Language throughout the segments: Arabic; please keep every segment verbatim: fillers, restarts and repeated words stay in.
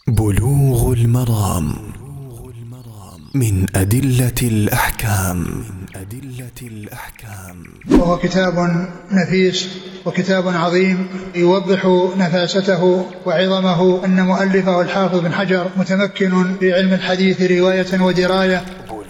بلوغ المرام من أدلة الأحكام. وهو كتاب نفيس وكتاب عظيم يوضح نفاسته وعظمه. أن مؤلفه الحافظ بن حجر متمكن في علم الحديث رواية ودراية.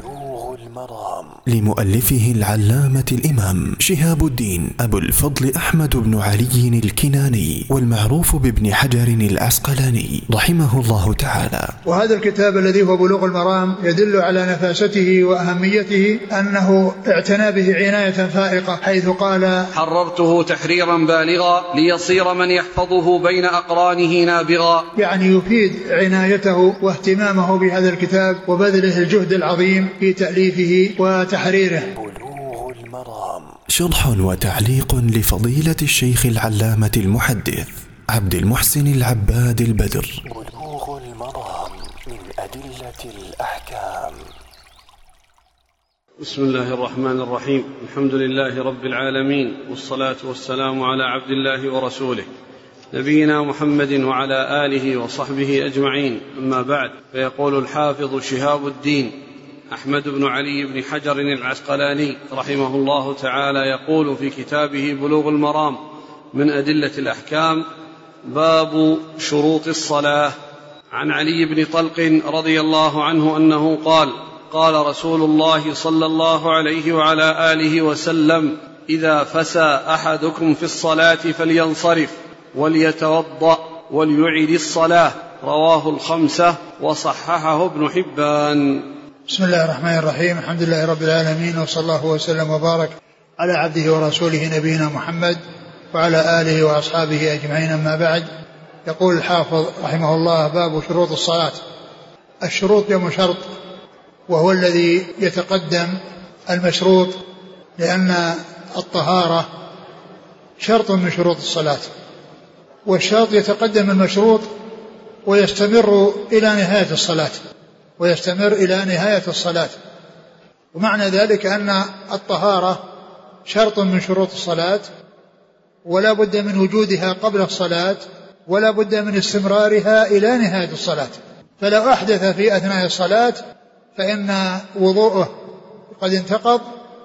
لمؤلفه العلامة الإمام شهاب الدين أبو الفضل أحمد بن علي الكناني، والمعروف بابن حجر العسقلاني رحمه الله تعالى. وهذا الكتاب الذي هو بلوغ المرام يدل على نفاسته وأهميته، أنه اعتنى به عناية فائقة، حيث قال: حررته تحريرا بالغا ليصير من يحفظه بين أقرانه نابغا. يعني يفيد عنايته واهتمامه بهذا الكتاب وبذله الجهد العظيم في تأليفه وتحريره. بلوغ المرام شرح وتعليق لفضيلة الشيخ العلامة المحدث عبد المحسن العباد البدر. بلوغ المرام من أدلة الأحكام. بسم الله الرحمن الرحيم. الحمد لله رب العالمين، والصلاة والسلام على عبد الله ورسوله نبينا محمد وعلى آله وصحبه أجمعين. أما بعد، فيقول الحافظ شهاب الدين أحمد بن علي بن حجر العسقلاني رحمه الله تعالى يقول في كتابه بلوغ المرام من أدلة الأحكام: باب شروط الصلاة. عن علي بن طلق رضي الله عنه أنه قال: قال رسول الله صلى الله عليه وعلى آله وسلم: إذا فسى أحدكم في الصلاة فلينصرف وليتوضأ وليعد الصلاة. رواه الخمسة وصححه ابن حبان. بسم الله الرحمن الرحيم. الحمد لله رب العالمين، وصلى الله وسلم وبارك على عبده ورسوله نبينا محمد وعلى آله وأصحابه أجمعين. أما بعد، يقول الحافظ رحمه الله: باب شروط الصلاة. الشروط جمع شرط، وهو الذي يتقدم المشروط، لأن الطهارة شرط من شروط الصلاة، والشرط يتقدم المشروط ويستمر إلى نهاية الصلاة ويستمر إلى نهاية الصلاة. ومعنى ذلك أن الطهارة شرط من شروط الصلاة، ولا بد من وجودها قبل الصلاة، ولا بد من استمرارها إلى نهاية الصلاة. فلو أحدث في أثناء الصلاة فإن وضوءه قد انتقض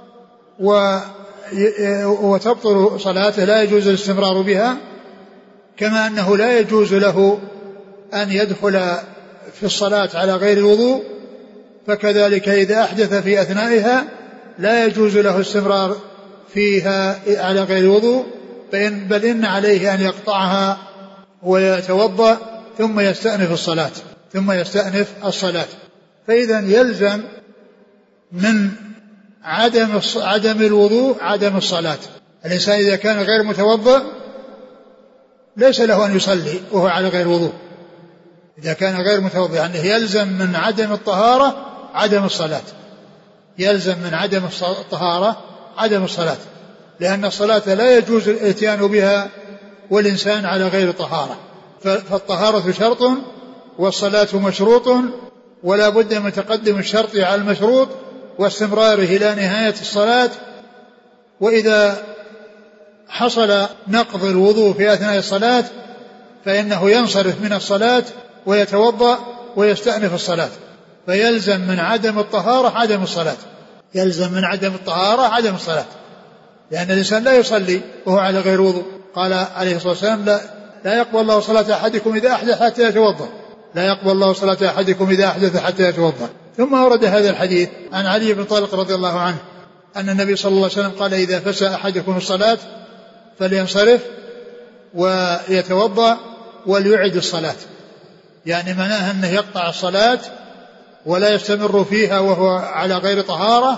وتبطل صلاته، لا يجوز الاستمرار بها، كما أنه لا يجوز له أن يدخل في الصلاة على غير الوضوء، فكذلك إذا أحدث في أثنائها لا يجوز له استمرار فيها على غير الوضوء، بل إن عليه أن يقطعها ويتوضأ ثم يستأنف الصلاة ثم يستأنف الصلاة. فإذا يلزم من عدم عدم الوضوء عدم الصلاة. الإنسان إذا كان غير متوضأ ليس له أن يصلي وهو على غير وضوء. إذا كان غير متوضئ يعني يلزم من عدم الطهارة عدم الصلاة، يلزم من عدم الطهارة عدم الصلاة، لأن الصلاة لا يجوز الاتيان بها والإنسان على غير طهارة. فالطهارة شرط والصلاة مشروط، ولا بد من تقدم الشرط على المشروط واستمراره إلى نهاية الصلاة. وإذا حصل نقض الوضوء في أثناء الصلاة فإنه ينصرف من الصلاة ويتوضأ ويستأنف الصلاة. فيلزم من عدم الطهارة عدم الصلاة، يلزم من عدم الطهارة عدم الصلاة، لأن الإنسان لا يصلي وهو على غير وضوء. قال عليه الصلاة والسلام: لا, لا يقبل الله صلاة أحدكم إذا أحدث حتى يتوضأ لا يقبل الله صلاة أحدكم إذا أحدث حتى يتوضأ. ثم ورد هذا الحديث عن علي بن طلق رضي الله عنه أن النبي صلى الله عليه وسلم قال: إذا فسى أحدكم الصلاة فلينصرف ويتوضأ وليعد الصلاة. يعني معناها أنه يقطع الصلاة ولا يستمر فيها وهو على غير طهارة،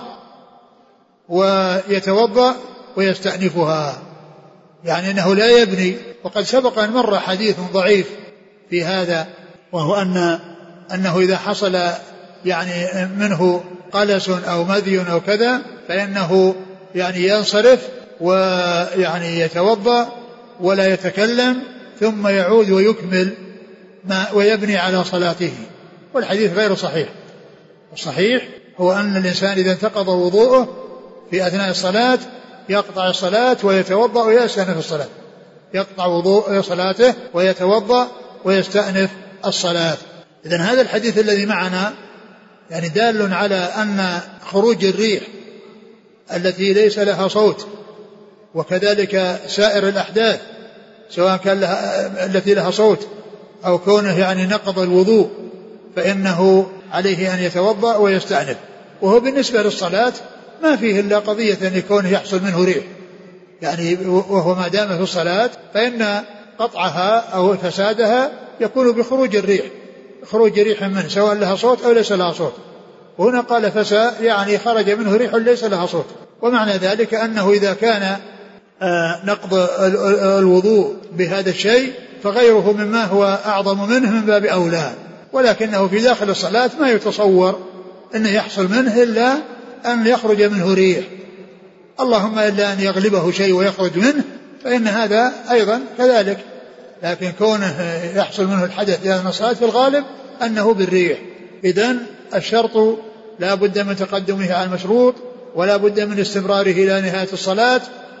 ويتوضأ ويستأنفها، يعني أنه لا يبني. وقد سبق أن مر حديث ضعيف في هذا، وهو أن أنه إذا حصل يعني منه قلس أو مذي أو كذا فإنه يعني ينصرف ويعني يتوضأ ولا يتكلم، ثم يعود ويكمل ما ويبني على صلاته. والحديث غير صحيح. الصحيح هو أن الإنسان إذا انتقض وضوءه في أثناء الصلاة يقطع الصلاة ويتوضأ ويستأنف الصلاة، يقطع وضوء صلاته ويتوضأ ويستأنف الصلاة. إذن هذا الحديث الذي معنا يعني دال على أن خروج الريح التي ليس لها صوت، وكذلك سائر الأحداث سواء كان لها التي لها صوت أو كونه يعني نقض الوضوء، فإنه عليه أن يتوضأ ويستأنف. وهو بالنسبة للصلاة ما فيه إلا قضية أن يكون يحصل منه ريح، يعني وهو ما دام في الصلاة فإن قطعها أو فسادها يكون بخروج الريح، خروج ريح منه سواء لها صوت أو ليس لها صوت. وهنا قال فسا يعني خرج منه ريح ليس لها صوت، ومعنى ذلك أنه إذا كان نقض الوضوء بهذا الشيء فغيره مما هو أعظم منه من باب أولى، ولكنه في داخل الصلاة ما يتصور أنه يحصل منه إلا أن يخرج منه ريح، اللهم إلا أن يغلبه شيء ويخرج منه، فإن هذا أيضا كذلك. لكن كونه يحصل منه الحدث في هذه الصلاة في الغالب أنه بالريح. إذن الشرط لا بد من تقدمه على المشروط، ولا بد من استمراره إلى نهاية الصلاة،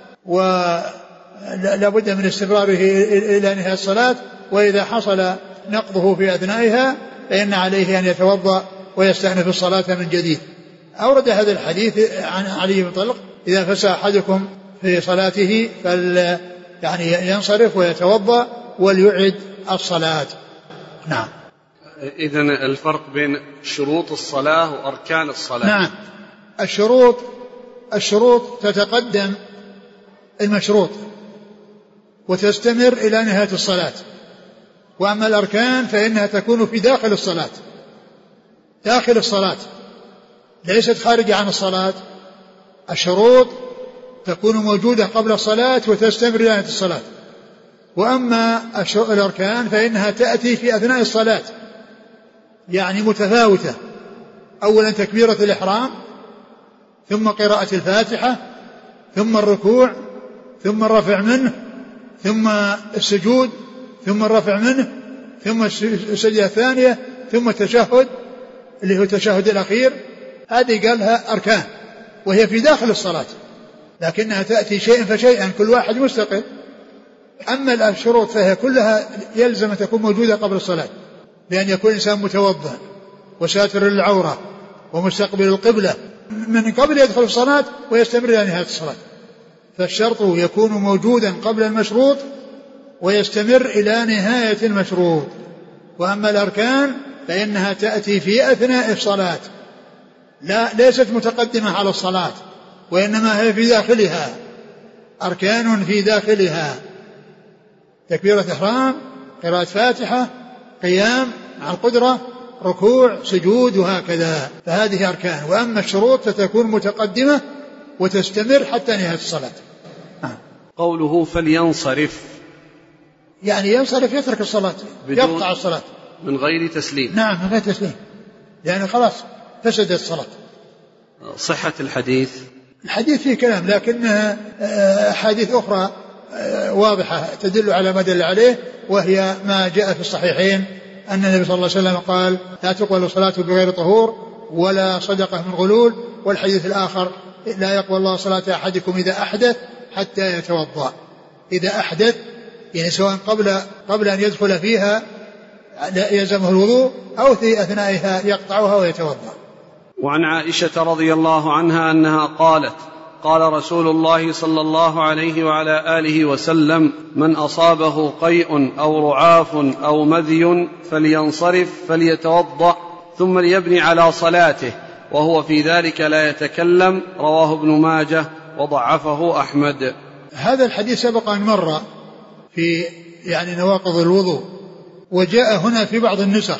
ولا بد من استمراره إلى نهاية الصلاة. وإذا حصل نقضه في أثنائها فإن عليه أن يتوضأ ويستأنف الصلاة من جديد. أورد هذا الحديث عن علي بن طلق إذا فسى أحدكم في صلاته فل يعني ينصرف ويتوضأ وليعد الصلاة. نعم. إذن الفرق بين شروط الصلاة وأركان الصلاة. نعم. الشروط الشروط تتقدم المشروط وتستمر إلى نهاية الصلاة، وأما الأركان فإنها تكون في داخل الصلاة، داخل الصلاة ليست خارجة عن الصلاة. الشروط تكون موجودة قبل الصلاة وتستمر إلى نهاية الصلاة، وأما الأركان فإنها تأتي في أثناء الصلاة يعني متفاوتة. أولا تكبيرة الإحرام، ثم قراءة الفاتحة، ثم الركوع، ثم الرفع منه، ثم السجود، ثم الرفع منه، ثم السجدة الثانية، ثم التشهد اللي هو التشهد الأخير. هذه قالها أركان وهي في داخل الصلاة، لكنها تأتي شيئا فشيئا كل واحد مستقل. أما الشروط فهي كلها يلزم أن تكون موجودة قبل الصلاة، بأن يكون إنسان متوضأ وساتر للعورة ومستقبل القبلة من قبل يدخل الصلاة ويستمر إلى نهاية الصلاة. فالشرط يكون موجودا قبل المشروط ويستمر إلى نهاية المشروط. وأما الأركان فإنها تأتي في أثناء الصلاة، لا ليست متقدمة على الصلاة، وإنما هي في داخلها، أركان في داخلها، تكبيرة إحرام، قراءة فاتحة، قيام مع القدرة، ركوع، سجود، وهكذا. فهذه أركان. وأما الشروط فتكون متقدمة وتستمر حتى نهاية الصلاة. قوله فلينصرف يعني ينصرف يترك الصلاة، يقطع الصلاة من غير تسليم. نعم من غير تسليم، يعني خلاص فسدت الصلاة. صحة الحديث الحديث فيه كلام، لكنها أحاديث أخرى واضحة تدل على ما دل عليه، وهي ما جاء في الصحيحين أن النبي صلى الله عليه وسلم قال لا تقبل الصلاة بغير طهور ولا صدقة من غلول. والحديث الآخر لا يقبل الله صلاة أحدكم إذا أحدث حتى يتوضأ. إذا أحدث يعني سواء قبل قبل أن يدخل فيها يلزمه الوضوء أو في أثنائها يقطعها ويتوضأ. وعن عائشة رضي الله عنها أنها قالت قال رسول الله صلى الله عليه وعلى آله وسلم من أصابه قيء أو رعاف أو مذي فلينصرف فليتوضأ ثم ليبني على صلاته وهو في ذلك لا يتكلم. رواه ابن ماجه وضعفه أحمد. هذا الحديث سبق أن مر في يعني نواقض الوضوء، وجاء هنا في بعض النسخ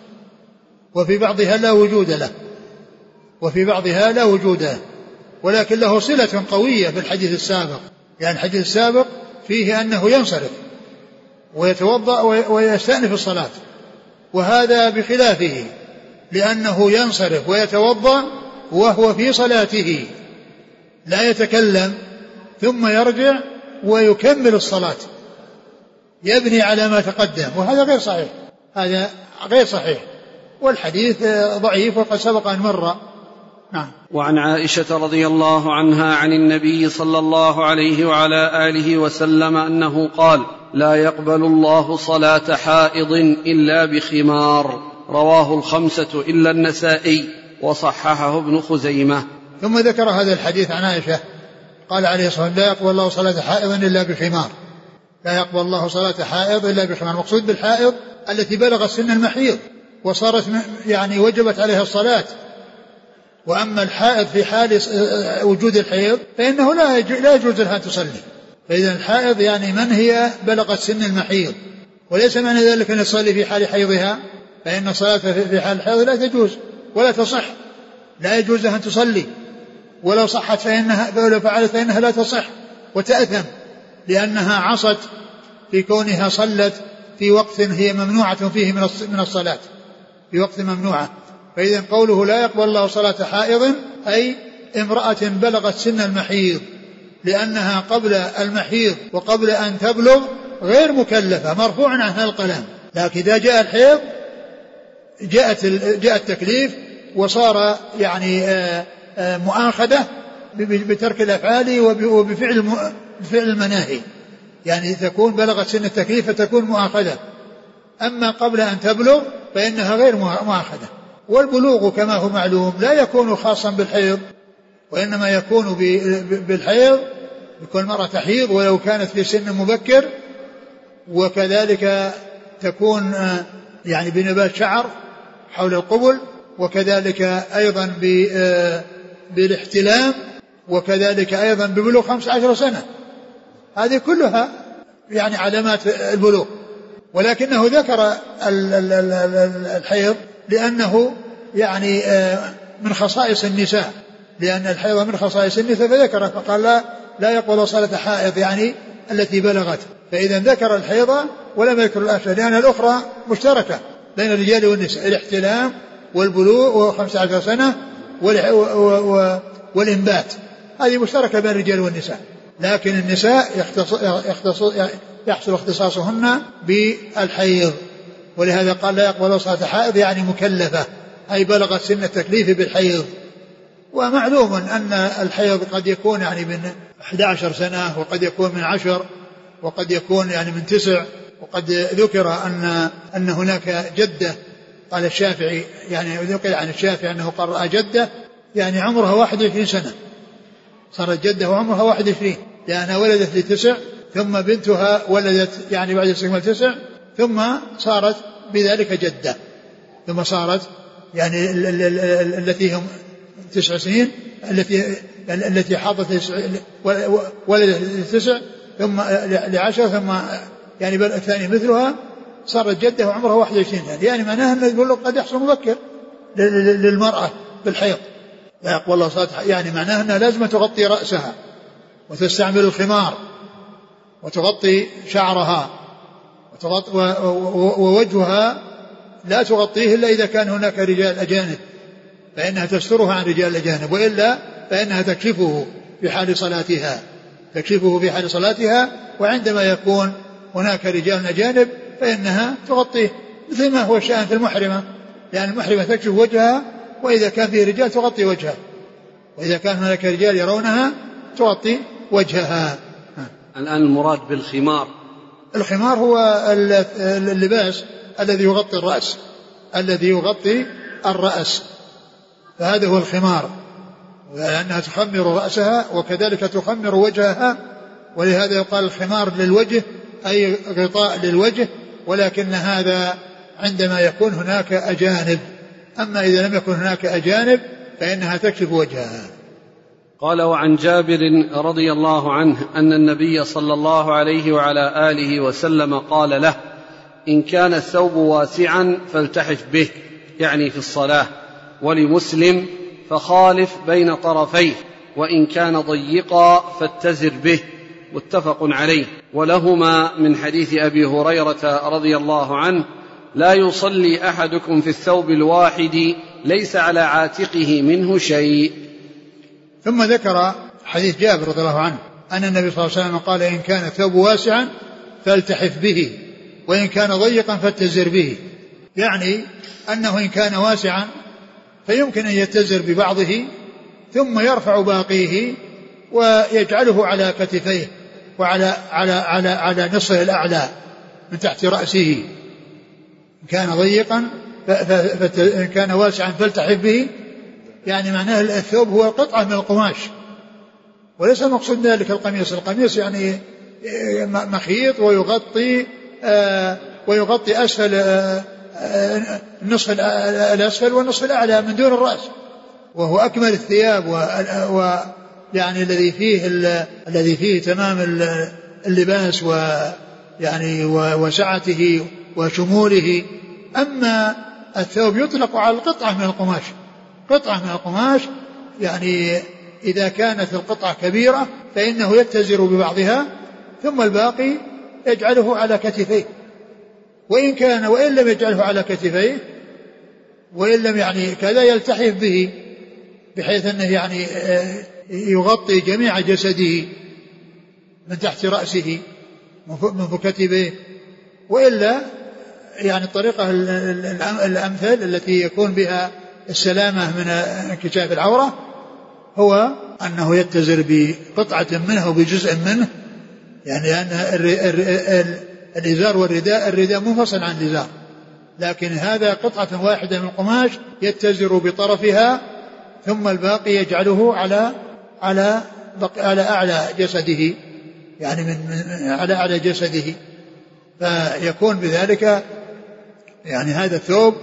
وفي بعضها لا وجود له وفي بعضها لا وجود له، ولكن له صلة قوية في الحديث السابق. يعني الحديث السابق فيه أنه ينصرف ويتوضأ ويستأنف الصلاة، وهذا بخلافه لأنه ينصرف ويتوضأ وهو في صلاته لا يتكلم ثم يرجع ويكمل الصلاة يبني على ما تقدم، وهذا غير صحيح، هذا غير صحيح، والحديث ضعيف وقد سبق أن مر. نعم. وعن عائشة رضي الله عنها عن النبي صلى الله عليه وعلى آله وسلم أنه قال لا يقبل الله صلاة حائض إلا بخمار، رواه الخمسة إلا النسائي وصححه ابن خزيمة. ثم ذكر هذا الحديث عن عائشة قال عليه الصلاة والسلام لا يقبل الله صلاة حائض إلا بخمار، لا يقبل الله صلاة حائض إلا بخمار. المقصود بالحائض التي بلغت سن المحيض وصارت يعني وجبت عليها الصلاة. وأما الحائض في حال وجود الحيض فإنه لا يجوز لها أن تصلي. فإذا الحائض يعني من هي بلغت سن المحيض، وليس معنى ذلك أن تصلي في حال حيضها، فإن الصلاة في حال الحيض لا تجوز ولا تصح، لا يجوز أن تصلي، ولو صحت فإنها ولو فعلت فإنها لا تصح وتأثم، لأنها عصت في كونها صلت في وقت هي ممنوعة فيه من الصلاة، في وقت ممنوعة. فإذا قوله لا يقبل الله صلاة حائض أي امرأة بلغت سن المحيض، لأنها قبل المحيض وقبل أن تبلغ غير مكلفة مرفوع عنها القلم، لكن إذا جاء الحيض جاءت جاء التكليف وصار يعني مؤاخذة بترك الأفعال وبفعل بفعل المناهي، يعني تكون بلغت سن التكليف فتكون مؤاخذة. أما قبل أن تبلغ فإنها غير مؤاخذة. والبلوغ كما هو معلوم لا يكون خاصا بالحيض، وإنما يكون بالحيض، يكون المرأة تحيض ولو كانت في سن مبكر، وكذلك تكون يعني بنبات شعر حول القبل، وكذلك أيضا بالاحتلام، وكذلك أيضا ببلوغ خمس عشر سنة. هذه كلها يعني علامات البلوغ. ولكنه ذكر الحيض لأنه يعني من خصائص النساء، لأن الحيض من خصائص النساء فذكر، فقال لا, لا يقبل صلاة حائض يعني التي بلغت. فإذا ذكر الحيض ولم يذكر الأخرى، لأن الأخرى مشتركة بين الرجال والنساء، الاحتلام والبلوغ وخمس عشر سنة والإنبات، هذه مشتركة بين الرجال والنساء. لكن النساء يختص يختص يحصل اختصاصهن بالحيض، ولهذا قال لا يقبل صلاة حائض يعني مكلفة، أي بلغت سن التكليف بالحيض. ومعلوم أن الحيض قد يكون يعني من أحد عشر سنة، وقد يكون من عشر، وقد يكون يعني من تسع، وقد ذكر أن أن هناك جدة، قال الشافعي يعني ذكر عن الشافعي أنه قرأ جدة يعني عمرها واحد وعشرين سنة، صارت جدة وعمرها واحد وعشرين، لأنها ولدت لتسع، ثم بنتها ولدت يعني بعد استكمال تسع، ثم صارت بذلك جدة، ثم صارت يعني التي هم تسع سنين، التي التي حاضت ولدت لتسع ثم لعشر، ثم يعني الثاني مثلها صارت جدة وعمرها واحد وعشرين سنة، يعني معناها أن البلوغ قد يحصل مبكر للمرأة بالحيض. لا يقبل الله صلاة، يعني معناها أنها لازم تغطي رأسها وتستعمل الخمار وتغطي شعرها وتغطي ووجهها لا تغطيه إلا إذا كان هناك رجال أجانب، فإنها تسترها عن رجال الأجانب، وإلا فإنها تكشفه في حال صلاتها، تكشفه في حال صلاتها. وعندما يكون هناك رجال أجانب فإنها تغطيه، مثل ما هو الشأن في المحرمة، لأن المحرمة تكشف وجهها، وإذا كان فيه رجال تغطي وجهها، وإذا كان هناك رجال يرونها تغطي وجهها. الآن المراد بالخمار، الخمار هو اللباس الذي يغطي الرأس، الذي يغطي الرأس، فهذا هو الخمار، لأنها تخمر رأسها وكذلك تخمر وجهها، ولهذا يقال الخمار للوجه أي غطاء للوجه، ولكن هذا عندما يكون هناك أجانب، أما إذا لم يكن هناك أجانب فإنها تكشف وجهها. قال وعن جابر رضي الله عنه أن النبي صلى الله عليه وعلى آله وسلم قال له: إن كان الثوب واسعا فالتحف به، يعني في الصلاة. ولمسلم: فخالف بين طرفيه، وإن كان ضيقا فاتزر به، متفق عليه. ولهما من حديث أبي هريرة رضي الله عنه: لا يصلي أحدكم في الثوب الواحد ليس على عاتقه منه شيء. ثم ذكر حديث جابر رضي الله عنه أن النبي صلى الله عليه وسلم قال: إن كان الثوب واسعا فالتحف به، وإن كان ضيقا فاتزر به، يعني أنه إن كان واسعا فيمكن أن يتزر ببعضه ثم يرفع باقيه ويجعله على كتفيه، وعلى على على على نصفه الأعلى من تحت رأسه. إن كان ضيقا إن كان واسعا فلتحف به، يعني معناه الثوب هو قطعة من القماش، وليس المقصود ذلك القميص. القميص يعني مخيط ويغطي آه ويغطي أسفل آه النصف الأسفل والنصف الأعلى من دون الرأس، وهو أكمل الثياب ويعني الذي فيه الذي فيه تمام اللباس ويعني وسعته وشموله. أما الثوب يطلق على القطعة من القماش، قطعة من القماش، يعني إذا كانت القطعة كبيرة فإنه يتزر ببعضها ثم الباقي يجعله على كتفيه، وإن كان وإن لم يجعله على كتفيه وإن لم يعني كذا يلتحف به بحيث أنه يعني يغطي جميع جسده من تحت رأسه من كتفيه. وإلا يعني الطريقة الأمثل التي يكون بها السلامة من انكشاف العورة هو أنه يتزر بقطعة منه وبجزء منه، يعني أن الإزار والرداء الرداء منفصل عن الإزار، لكن هذا قطعة واحدة من القماش يتزر بطرفها ثم الباقي يجعله على على على أعلى جسده، يعني من على أعلى جسده، فيكون بذلك يعني هذا الثوب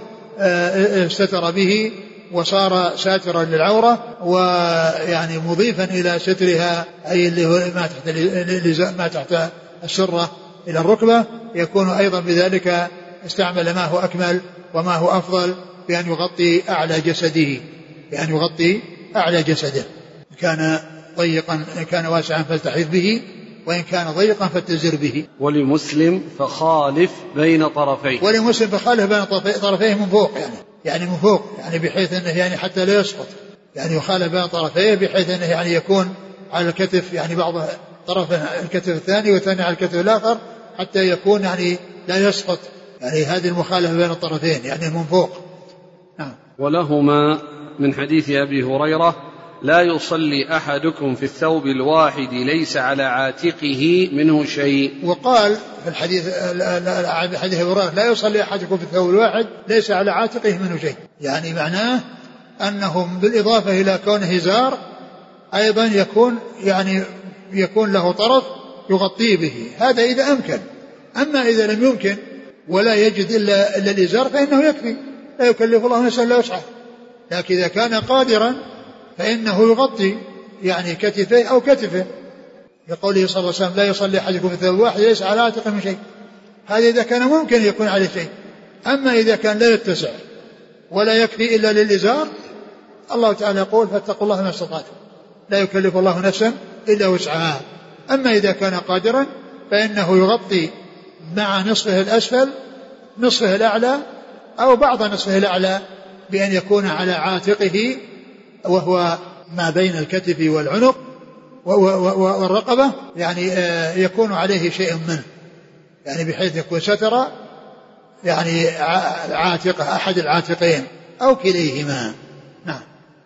استتر به وصار ساترا للعورة، ويعني مضيفا إلى سترها أي اللي هو ما تحت ما تحت السرة إلى الركبة، يكون أيضا بذلك استعمل ما هو أكمل وما هو أفضل بأن يغطي أعلى جسده، بأن يغطي أعلى جسده. كان ضيقا كان واسعا فالتحف به، وإن كان ضيقا فاتزر به. ولمسلم فخالف بين طرفيه، ولمسلم فخالف بين طرفيه من فوق، يعني يعني من فوق، يعني بحيث أنه يعني حتى لا يسقط، يعني يخالف بين طرفيه بحيث أنه يعني يكون على الكتف، يعني بعض طرف الكتف الثاني والثاني على الكتف الآخر حتى يكون يعني لا يسقط، يعني هذه المخالفة بين الطرفين يعني من فوق. نعم. ولهما من حديث أبي هريرة: لا يصلي أحدكم في الثوب الواحد ليس على عاتقه منه شيء. وقال في الحديث حديث أبي هريرة: لا يصلي أحدكم في الثوب الواحد ليس على عاتقه منه شيء، يعني معناه أنهم بالإضافة إلى كونه إزار أيضا يكون يعني يكون له طرف يغطيه به، هذا إذا أمكن. أما إذا لم يمكن ولا يجد إلا, إلا الإزار فإنه يكفي، لا يكلف الله نفسا إلا وسعها. لكن إذا كان قادرا فإنه يغطي يعني كتفيه أو كتفه، لقوله صلى الله عليه وسلم: لا يصلي أحدكم في ثوب واحد ليس على عاتقه من شيء. هذا إذا كان ممكن يكون عليه شيء. أما إذا كان لا يتسع ولا يكفي إلا للإزار، الله تعالى يقول: فاتقوا الله ما استطعتم، لا يكلف الله نفسا إلا وسعها. أما إذا كان قادرا فإنه يغطي مع نصفه الأسفل نصفه الأعلى أو بعض نصفه الأعلى بأن يكون على عاتقه، وهو ما بين الكتف والعنق والرقبة، يعني يكون عليه شيء منه، يعني بحيث يكون ستر يعني عاتقه أحد العاتقين أو كليهما. نعم.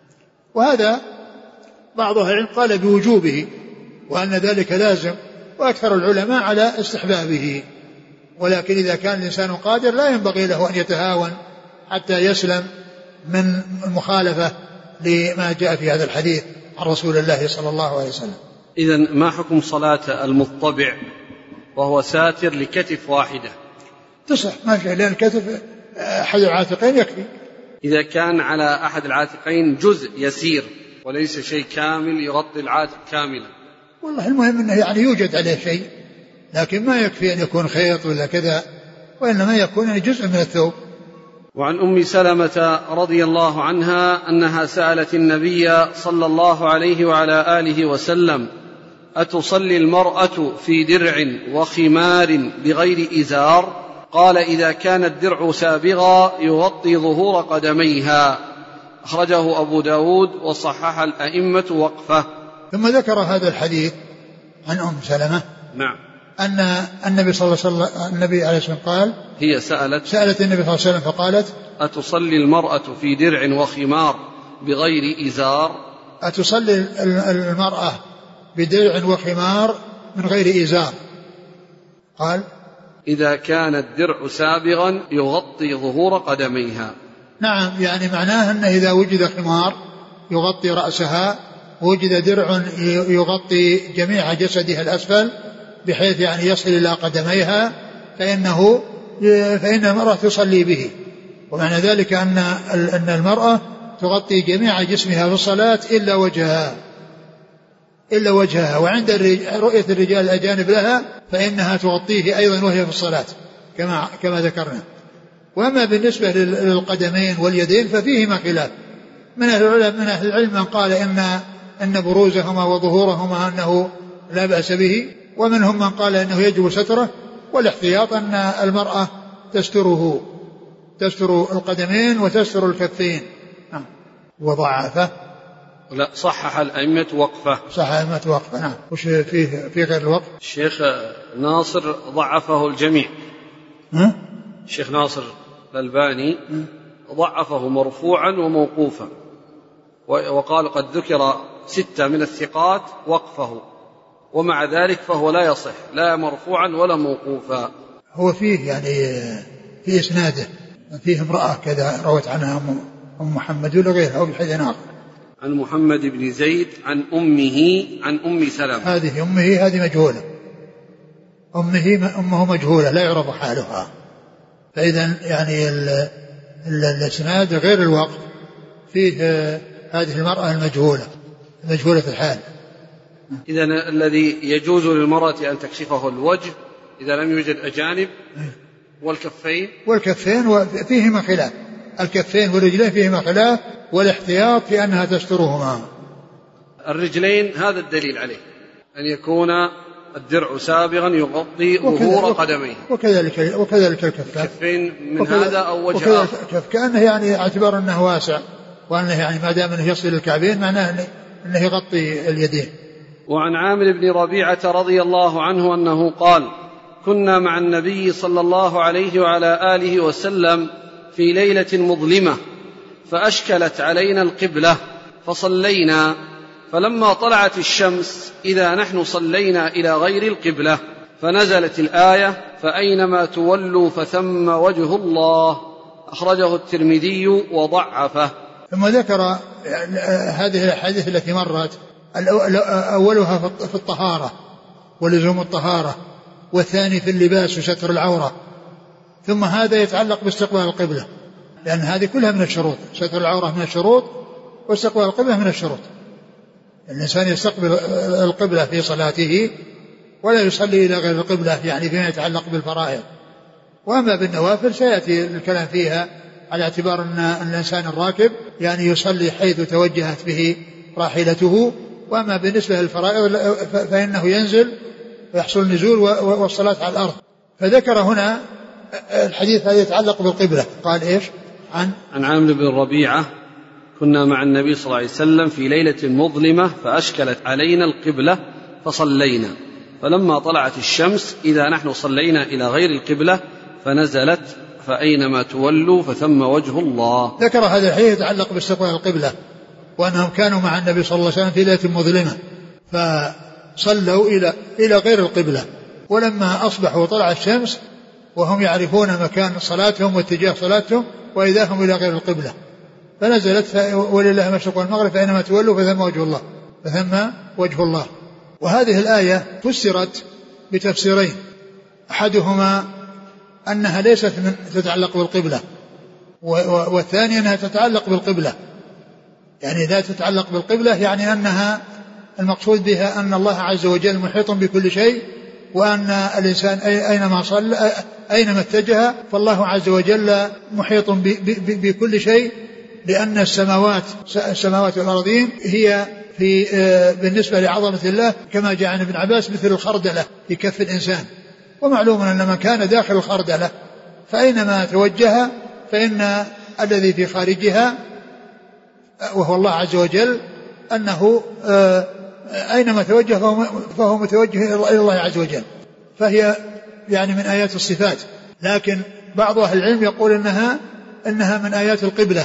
وهذا بعض أهل العلم قال بوجوبه وأن ذلك لازم، وأكثر العلماء على استحبابه، ولكن إذا كان الإنسان قادر لا ينبغي له أن يتهاون حتى يسلم من المخالفة لما جاء في هذا الحديث عن رسول الله صلى الله عليه وسلم. إذن ما حكم صلاة المضطبع وهو ساتر لكتف واحدة؟ تصح ما شاء، لأن الكتف أحد العاتقين يكفي. إذا كان على أحد العاتقين جزء يسير وليس شيء كامل يغطي العاتق كاملا؟ والله المهم أنه يعني يوجد عليه شيء، لكن ما يكفي أن يكون خيط ولا كذا، وإنما يكون جزء من الثوب. وعن أم سلمة رضي الله عنها أنها سألت النبي صلى الله عليه وعلى آله وسلم: أتصلي المرأة في درع وخمار بغير إزار؟ قال: إذا كان الدرع سابغا يغطي ظهور قدميها. أخرجه أبو داود وصحح الأئمة وقفه. ثم ذكر هذا الحديث عن أم سلمة نعم أن النبي صلى الله عليه وسلم النبي عليه الصلاة والسلام قال: هي سألت سألت النبي صلى الله عليه وسلم فقالت: أتصلي المرأة في درع وخمار بغير إزار؟ أتصلي المرأة بدرع وخمار من غير إزار. قال إذا كان الدرع سابغا يغطي ظهور قدميها. نعم، يعني معناه أنه إذا وجد خمار يغطي رأسها، وجد درع يغطي جميع جسدها الأسفل بحيث يعني يصل إلى قدميها، فإنه فإن المرأة تصلي به. ومعنى ذلك أن أن المرأة تغطي جميع جسمها في الصلاة إلا وجهها إلا وجهها وعند رؤية الرجال الأجانب لها فإنها تغطيه أيضا وهي في الصلاة كما كما ذكرنا. وأما بالنسبة للقدمين واليدين ففيهما خلاف من أهل العلم من أهل العلم من قال إن أن بروزهما وظهورهما أنه لا بأس به، ومنهم من قال إنه يجب ستره، والاحتياط أن المرأة تستره تستر القدمين وتستر الكفين. نعم. وضعفه لا صحح الأئمة وقفه. صحح الأئمة وقفه. نعم. وش فيه في غير الوقف؟ الشيخ ناصر ضعفه الجميع. ها؟ الشيخ ناصر الألباني ضعفه مرفوعا وموقوفا، وقال قد ذكر ستة من الثقات وقفه، ومع ذلك فهو لا يصح لا مرفوعا ولا موقوفا. هو فيه يعني في إسناده فيه امرأة كذا روت عنها أم محمد ولا غيرها أو بحيث آخر، عن محمد بن زيد عن أمه عن أم سلمة. هذه أمه هذه مجهولة، أمه أمه مجهولة لا يعرف حالها، فإذا يعني الإسناد غير الوقف فيه هذه المرأة المجهولة مجهولة الحال. إذا الذي يجوز للمرأة أن تكشفه الوجه إذا لم يوجد أجانب، والكفين والكفين فيهما خلاف، الكفين والرجلين فيهما خلاف، والاحتياط في أنها تسترهما. الرجلين هذا الدليل عليه أن يكون الدرع سابغا يغطي ظهور قدميه، وكذلك وكذلك الكفين من هذا أو وجه آخر، كأنه يعني اعتبار أنه واسع، وأنه يعني ما دام أنه يصل الكعبين معناه أنه يغطي اليدين. وعن عامر بن ربيعة رضي الله عنه أنه قال: كنا مع النبي صلى الله عليه وعلى آله وسلم في ليلة مظلمة فأشكلت علينا القبلة فصلينا، فلما طلعت الشمس إذا نحن صلينا إلى غير القبلة، فنزلت الآية: فأينما تولوا فثم وجه الله. أخرجه الترمذي وضعفه. ثم ذكر هذه الأحاديث التي مرت، أولها في الطهارة ولزوم الطهارة، والثاني في اللباس وستر العورة، ثم هذا يتعلق باستقبال القبلة، لأن هذه كلها من الشروط، ستر العورة من الشروط واستقبال القبلة من الشروط. الإنسان يستقبل القبلة في صلاته ولا يصلي إلى غير القبلة، يعني فيما يتعلق بالفرائض. وأما بالنوافل سيأتي الكلام فيها على اعتبار أن الإنسان الراكب يعني يصلي حيث توجهت به راحلته، وأما بالنسبة للفرائض فإنه ينزل ويحصل نزول والصلاة على الأرض. فذكر هنا الحديث الذي يتعلق بالقبلة، قال إيش؟ عن عن عامر بن ربيعة: كنا مع النبي صلى الله عليه وسلم في ليلة مظلمة فأشكلت علينا القبلة فصلينا، فلما طلعت الشمس إذا نحن صلينا إلى غير القبلة، فنزلت: فأينما تولوا فثم وجه الله. ذكر هذا الحديث يتعلق باستقبال القبلة، وأنهم كانوا مع النبي صلى الله عليه وسلم في ليلة مظلمة فصلوا إلى إلى غير القبلة، ولما أصبحوا وطلع الشمس وهم يعرفون مكان صلاتهم واتجاه صلاتهم وإذا هم إلى غير القبلة، فنزلت: ولله المشرق والمغرب فأينما تولوا فثم وجه الله فثم وجه الله. وهذه الآية فسرت بتفسيرين، أحدهما أنها ليست من تتعلق بالقبلة، والثاني أنها تتعلق بالقبلة، يعني لا تتعلق بالقبلة يعني أنها المقصود بها أن الله عز وجل محيط بكل شيء، وأن الإنسان أينما صلى أينما اتجه فالله عز وجل محيط بكل شيء، لأن السماوات السماوات والأرضين هي في بالنسبة لعظمة الله كما جاء عن ابن عباس مثل الخردلة في كف الإنسان. ومعلوم أن من كان داخل الخردلة فأينما توجه فإن الذي في خارجها وهو الله عز وجل أنه أينما توجه فهو متوجه إلى الله عز وجل، فهي يعني من آيات الصفات. لكن بعض أهل العلم يقول إنها إنها من آيات القبلة،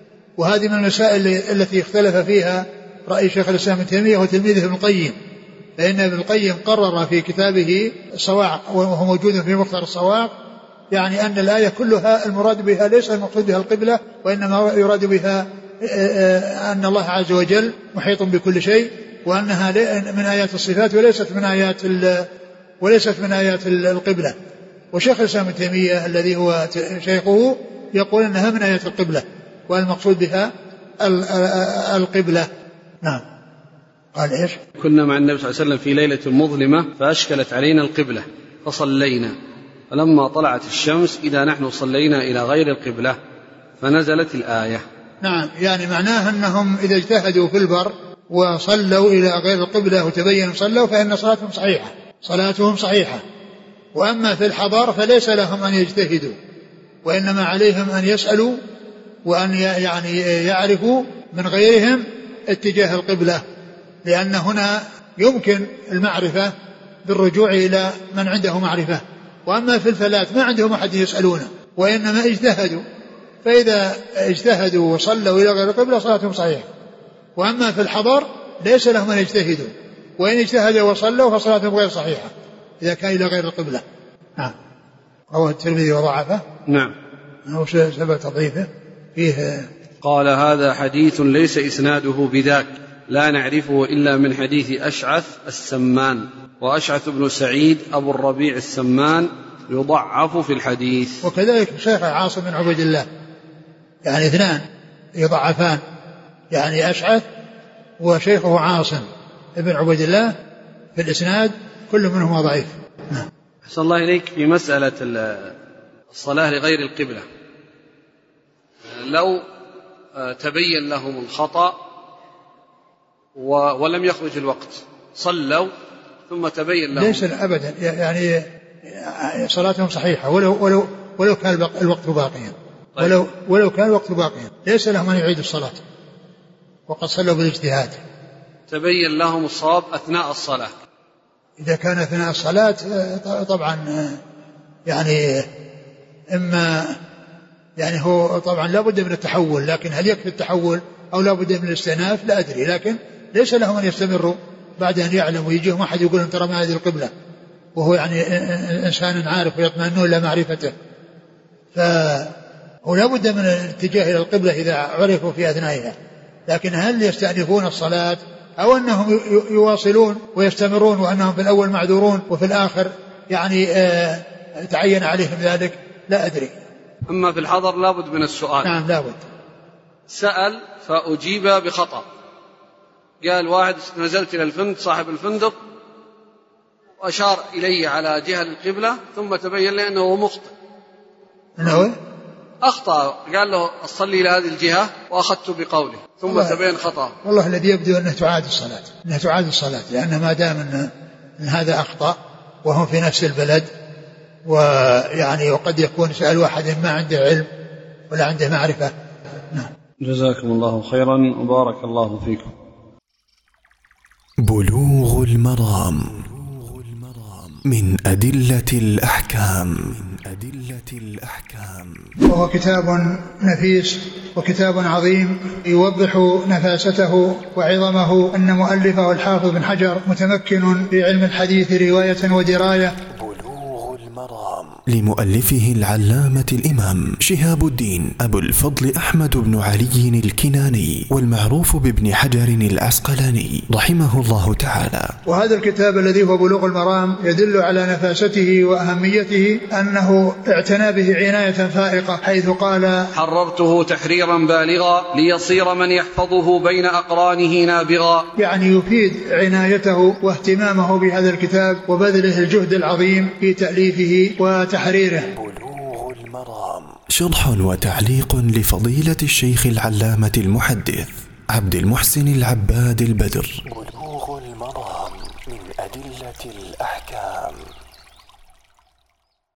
وهذه من المسائل التي اختلف فيها رأي شيخ الإسلام ابن تيمية وتلميذه ابن القيم، فإن ابن القيم قرر في كتابه الصواعق وهو موجود في مختصر الصواعق يعني أن الآية كلها المراد بها ليس المقصود بها القبلة، وإنما يراد بها أن الله عز وجل محيط بكل شيء، وأنها من آيات الصفات وليست من آيات وليست من آيات القبلة. وشيخ الإسلام ابن تيمية الذي هو شيخه يقول أنها من آيات القبلة والمقصود بها القبلة. نعم. قال إيش؟ كنا مع النبي صلى الله عليه وسلم في ليلة مظلمة فأشكلت علينا القبلة فصلينا، فلما طلعت الشمس إذا نحن صلينا إلى غير القبلة فنزلت الآية. نعم، يعني معناه أنهم إذا اجتهدوا في البر وصلوا إلى غير القبلة وتبينوا صلوا فإن صلاتهم صحيحة صلاتهم صحيحة. وأما في الحضر فليس لهم أن يجتهدوا، وإنما عليهم أن يسألوا وأن يعني يعرفوا من غيرهم اتجاه القبلة، لأن هنا يمكن المعرفة بالرجوع إلى من عنده معرفة. وأما في الفلات ما عندهم أحد يسألونه، وإنما اجتهدوا، فإذا اجتهدوا وصلوا إلى غير القبلة صلاتهم صحيحة. وأما في الحضر ليس لهم أن يجتهدوا، وإن اجتهدوا وصلوا فصلاتهم غير صحيحة إذا كان إلى غير القبلة. نعم. رواه الترمذي وضعفه. نعم. أو سبب تضعيفه فيه. قال هذا حديث ليس إسناده بذاك، لا نعرفه إلا من حديث أشعث السمان، وأشعث بن سعيد أبو الربيع السمان يضعف في الحديث. وكذلك شيخ عاصم بن عبيد الله، يعني اثنان يضعفان، يعني أشعث وشيخه عاصم بن عبيد الله في الإسناد كل منهما ضعيف. أحسن الله إليك. في مسألة الصلاة لغير القبلة، لو تبين لهم الخطأ ولم يخرج الوقت صلوا ثم تبين لهم، ليس أبدا يعني صلاتهم صحيحة ولو ولو ولو كان الوقت باقيا. طيب. ولو ولو كان الوقت باقيا ليس لهم أن يعيدوا الصلاة وقد صلوا بالاجتهاد. تبين لهم الصواب أثناء الصلاة. إذا كان أثناء الصلاة طبعا يعني إما يعني هو طبعا لا بد من التحول، لكن هل يكفي التحول أو لا بد من الاستئناف لا أدري، لكن ليس لهم أن يستمروا بعد أن يعلموا ويجيهم أحد يقول لهم ترى ما هذه القبلة، وهو يعني إنسان عارف ويطمئنون إلى معرفته، فهو لا بد من الاتجاه إلى القبلة إذا عرفوا في أثنائها. لكن هل يستأنفون الصلاة أو أنهم يواصلون ويستمرون وأنهم في الأول معذورون وفي الآخر يعني آه تعين عليهم ذلك لا أدري. أما في الحضر لابد من السؤال. نعم لابد. سأل فأجيب بخطأ، قال واحد نزلت إلى الفندق صاحب الفندق وأشار إلي على جهة القبلة ثم تبين لي أنه مخطئ، أنه أخطأ، قال له أصلي إلى هذه الجهة وأخذت بقوله ثم تبين خطأ. والله الذي يبدو أنه تعاد الصلاة أنه تعاد الصلاة لأن ما دام أن, إن هذا أخطأ وهم في نفس البلد، ويعني وقد يكون سأل واحد ما عنده علم ولا عنده معرفة. نعم. جزاكم الله خيرا وبارك الله فيكم. بلوغ المرام من أدلة الأحكام. أدلة الأحكام. وهو كتاب نفيس وكتاب عظيم يوضح نفاسته وعظمه. أن مؤلفه الحافظ بن حجر متمكن في علم الحديث رواية ودراية. بلوغ المرام لمؤلفه العلامة الإمام شهاب الدين أبو الفضل أحمد بن علي الكناني والمعروف بابن حجر العسقلاني رحمه الله تعالى. وهذا الكتاب الذي هو بلوغ المرام يدل على نفاسته وأهميته، أنه اعتنى به عناية فائقة، حيث قال: حررته تحريرا بالغا ليصير من يحفظه بين أقرانه نابغا. يعني يفيد عنايته واهتمامه بهذا الكتاب وبذله الجهد العظيم في تأليفه وتحريره. بلوغ المرام شرح وتعليق لفضيلة الشيخ العلامة المحدث عبد المحسن العباد البدر. بلوغ المرام من أدلة الأحكام.